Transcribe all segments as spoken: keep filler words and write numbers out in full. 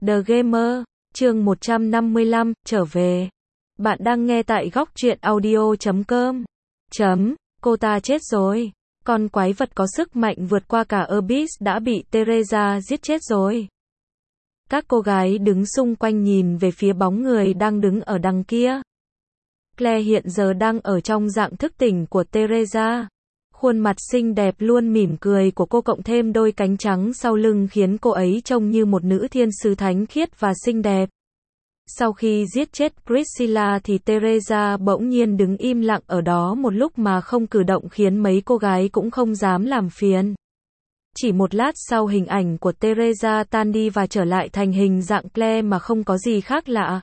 The Gamer, chương một trăm năm mươi lăm, trở về. Bạn đang nghe tại góc truyện audio chấm com. Chấm, cô ta chết rồi. Con quái vật có sức mạnh vượt qua cả Abyss đã bị Teresa giết chết rồi. Các cô gái đứng xung quanh nhìn về phía bóng người đang đứng ở đằng kia. Claire hiện giờ đang ở trong dạng thức tỉnh của Teresa. Khuôn mặt xinh đẹp luôn mỉm cười của cô cộng thêm đôi cánh trắng sau lưng khiến cô ấy trông như một nữ thiên sứ thánh khiết và xinh đẹp. Sau khi giết chết Priscilla thì Teresa bỗng nhiên đứng im lặng ở đó một lúc mà không cử động khiến mấy cô gái cũng không dám làm phiền. Chỉ một lát sau hình ảnh của Teresa tan đi và trở lại thành hình dạng Claire mà không có gì khác lạ.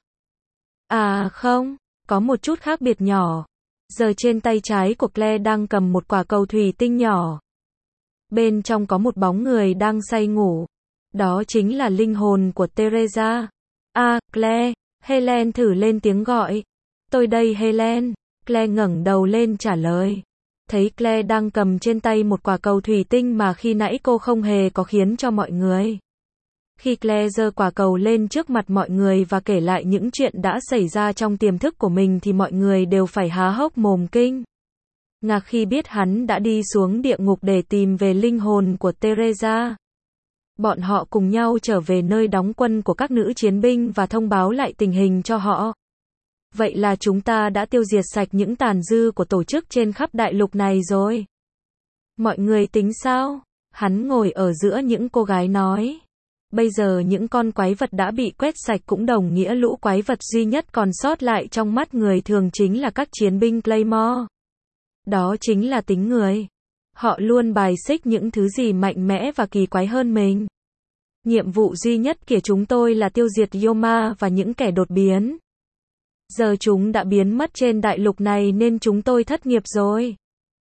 À không, có một chút khác biệt nhỏ. Giờ trên tay trái của Claire đang cầm một quả cầu thủy tinh nhỏ. Bên trong có một bóng người đang say ngủ. Đó chính là linh hồn của Teresa. À, Claire, Helen thử lên tiếng gọi. Tôi đây Helen. Claire ngẩng đầu lên trả lời. Thấy Claire đang cầm trên tay một quả cầu thủy tinh mà khi nãy cô không hề có khiến cho mọi người. Khi Claire giơ quả cầu lên trước mặt mọi người và kể lại những chuyện đã xảy ra trong tiềm thức của mình thì mọi người đều phải há hốc mồm kinh ngạc khi biết hắn đã đi xuống địa ngục để tìm về linh hồn của Teresa. Bọn họ cùng nhau trở về nơi đóng quân của các nữ chiến binh và thông báo lại tình hình cho họ. Vậy là chúng ta đã tiêu diệt sạch những tàn dư của tổ chức trên khắp đại lục này rồi. Mọi người tính sao? Hắn ngồi ở giữa những cô gái nói. Bây giờ những con quái vật đã bị quét sạch cũng đồng nghĩa lũ quái vật duy nhất còn sót lại trong mắt người thường chính là các chiến binh Claymore. Đó chính là tính người. Họ luôn bài xích những thứ gì mạnh mẽ và kỳ quái hơn mình. Nhiệm vụ duy nhất của chúng tôi là tiêu diệt Yoma và những kẻ đột biến. Giờ chúng đã biến mất trên đại lục này nên chúng tôi thất nghiệp rồi.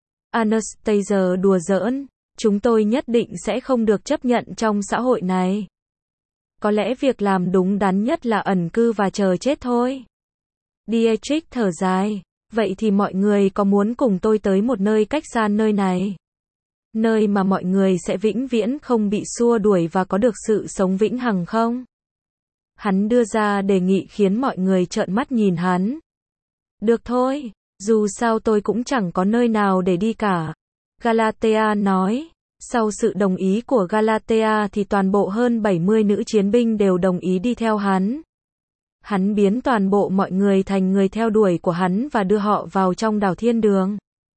Anastasia đùa giỡn. Chúng tôi nhất định sẽ không được chấp nhận trong xã hội này. Có lẽ việc làm đúng đắn nhất là ẩn cư và chờ chết thôi. Dietrich thở dài. Vậy thì mọi người có muốn cùng tôi tới một nơi cách xa nơi này? Nơi mà mọi người sẽ vĩnh viễn không bị xua đuổi và có được sự sống vĩnh hằng không? Hắn đưa ra đề nghị khiến mọi người trợn mắt nhìn hắn. Được thôi, dù sao tôi cũng chẳng có nơi nào để đi cả. Galatea nói. Sau sự đồng ý của Galatea thì toàn bộ hơn bảy mươi nữ chiến binh đều đồng ý đi theo hắn. Hắn biến toàn bộ mọi người thành người theo đuổi của hắn và đưa họ vào trong đảo thiên đường.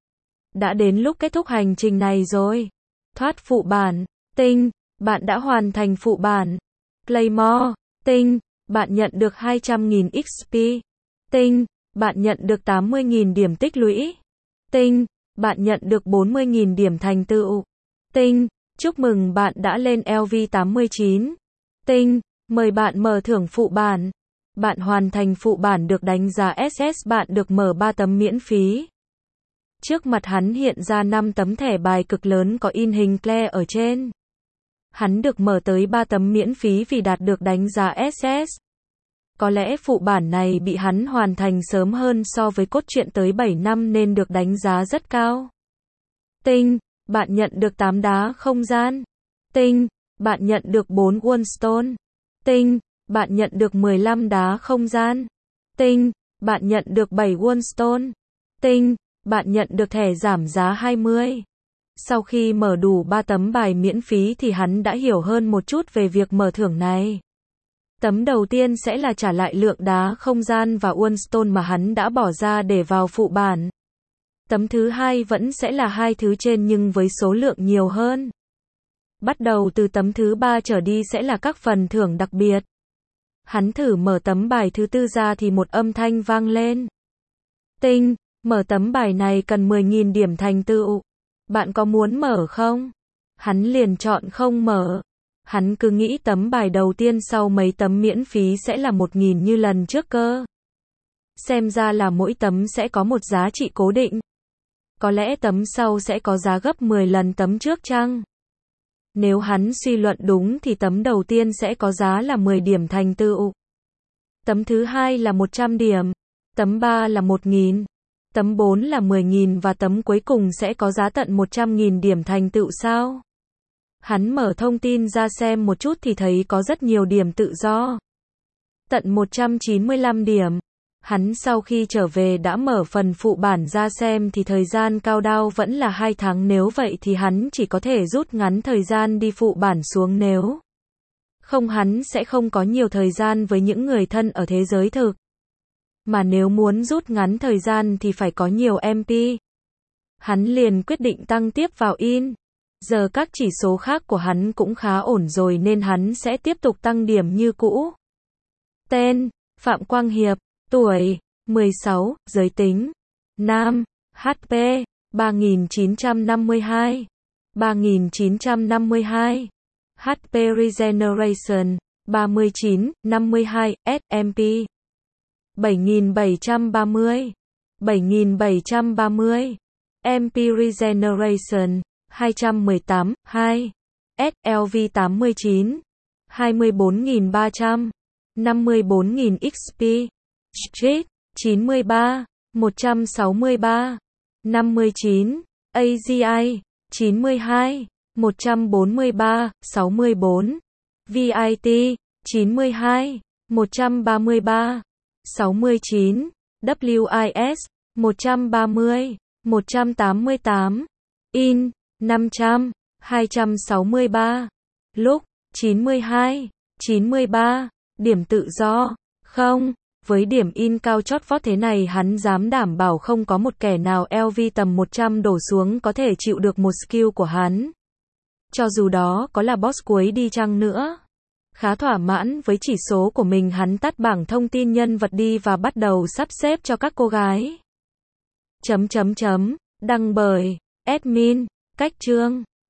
Đã đến lúc kết thúc hành trình này rồi. Thoát phụ bản. Tinh, bạn đã hoàn thành phụ bản. Claymore. Tinh, bạn nhận được hai trăm nghìn ích pê. Tinh, bạn nhận được tám mươi nghìn điểm tích lũy. Tinh, bạn nhận được bốn mươi nghìn điểm thành tựu. Tinh, chúc mừng bạn đã lên L V tám mươi chín. Tinh, mời bạn mở thưởng phụ bản. Bạn hoàn thành phụ bản được đánh giá S S, bạn được mở ba tấm miễn phí. Trước mặt hắn hiện ra năm tấm thẻ bài cực lớn có in hình Claire ở trên. Hắn được mở tới ba tấm miễn phí vì đạt được đánh giá S S. Có lẽ phụ bản này bị hắn hoàn thành sớm hơn so với cốt truyện tới bảy năm nên được đánh giá rất cao. Tinh, bạn nhận được tám đá không gian. Tinh, bạn nhận được bốn Wonstone. Tinh, bạn nhận được mười lăm đá không gian. Tinh, bạn nhận được bảy Wonstone. Tinh, bạn nhận được thẻ giảm giá hai mươi. Sau khi mở đủ ba tấm bài miễn phí thì hắn đã hiểu hơn một chút về việc mở thưởng này. Tấm đầu tiên sẽ là trả lại lượng đá không gian và Wonstone mà hắn đã bỏ ra để vào phụ bản. Tấm thứ hai vẫn sẽ là hai thứ trên nhưng với số lượng nhiều hơn. Bắt đầu từ tấm thứ ba trở đi sẽ là các phần thưởng đặc biệt. Hắn thử mở tấm bài thứ tư ra thì một âm thanh vang lên. Tinh, mở tấm bài này cần mười nghìn điểm thành tựu. Bạn có muốn mở không? Hắn liền chọn không mở. Hắn cứ nghĩ tấm bài đầu tiên sau mấy tấm miễn phí sẽ là một nghìn như lần trước cơ. Xem ra là mỗi tấm sẽ có một giá trị cố định. Có lẽ tấm sau sẽ có giá gấp mười lần tấm trước chăng? Nếu hắn suy luận đúng thì tấm đầu tiên sẽ có giá là mười điểm thành tựu. Tấm thứ hai là một trăm điểm. Tấm ba là một nghìn. Tấm bốn là mười nghìn và tấm cuối cùng sẽ có giá tận một trăm nghìn điểm thành tựu sao? Hắn mở thông tin ra xem một chút thì thấy có rất nhiều điểm tự do. Tận một trăm chín mươi lăm điểm. Hắn sau khi trở về đã mở phần phụ bản ra xem thì thời gian countdown vẫn là hai tháng, nếu vậy thì hắn chỉ có thể rút ngắn thời gian đi phụ bản xuống, nếu không hắn sẽ không có nhiều thời gian với những người thân ở thế giới thực. Mà nếu muốn rút ngắn thời gian thì phải có nhiều em pê. Hắn liền quyết định tăng tiếp vào in. Giờ các chỉ số khác của hắn cũng khá ổn rồi nên hắn sẽ tiếp tục tăng điểm như cũ. Tên: Phạm Quang Hiệp. Tuổi: mười sáu. Giới tính: nam. hát pê: ba nghìn chín trăm năm mươi hai. ba nghìn chín trăm năm mươi hai. hát pê Regeneration: ba mươi chín, năm mươi hai. ét em pê: bảy nghìn bảy trăm ba mươi. bảy nghìn bảy trăm ba mươi. em pê Regeneration: hai trăm mười tám, hai. ét lờ vê tám mươi chín. hai mươi bốn nghìn ba trăm. năm mươi bốn nghìn ích pê. Street: chín mươi ba. một trăm sáu mươi ba. năm mươi chín. a giê i: chín mươi hai. một trăm bốn mươi ba. sáu mươi bốn. vê i tê: chín mươi hai. một trăm ba mươi ba. sáu mươi chín. vê i ét: một trăm ba mươi. một trăm tám mươi tám. In: năm trăm. hai trăm sáu mươi ba. Lúc: chín mươi hai. chín mươi ba. Điểm tự do: không. Với điểm in cao chót vót thế này hắn dám đảm bảo không có một kẻ nào lờ vê tầm một trăm đổ xuống có thể chịu được một skill của hắn. Cho dù đó có là boss cuối đi chăng nữa. Khá thỏa mãn với chỉ số của mình, hắn tắt bảng thông tin nhân vật đi và bắt đầu sắp xếp cho các cô gái. Chấm chấm chấm. Đăng bởi admin. Cách chương.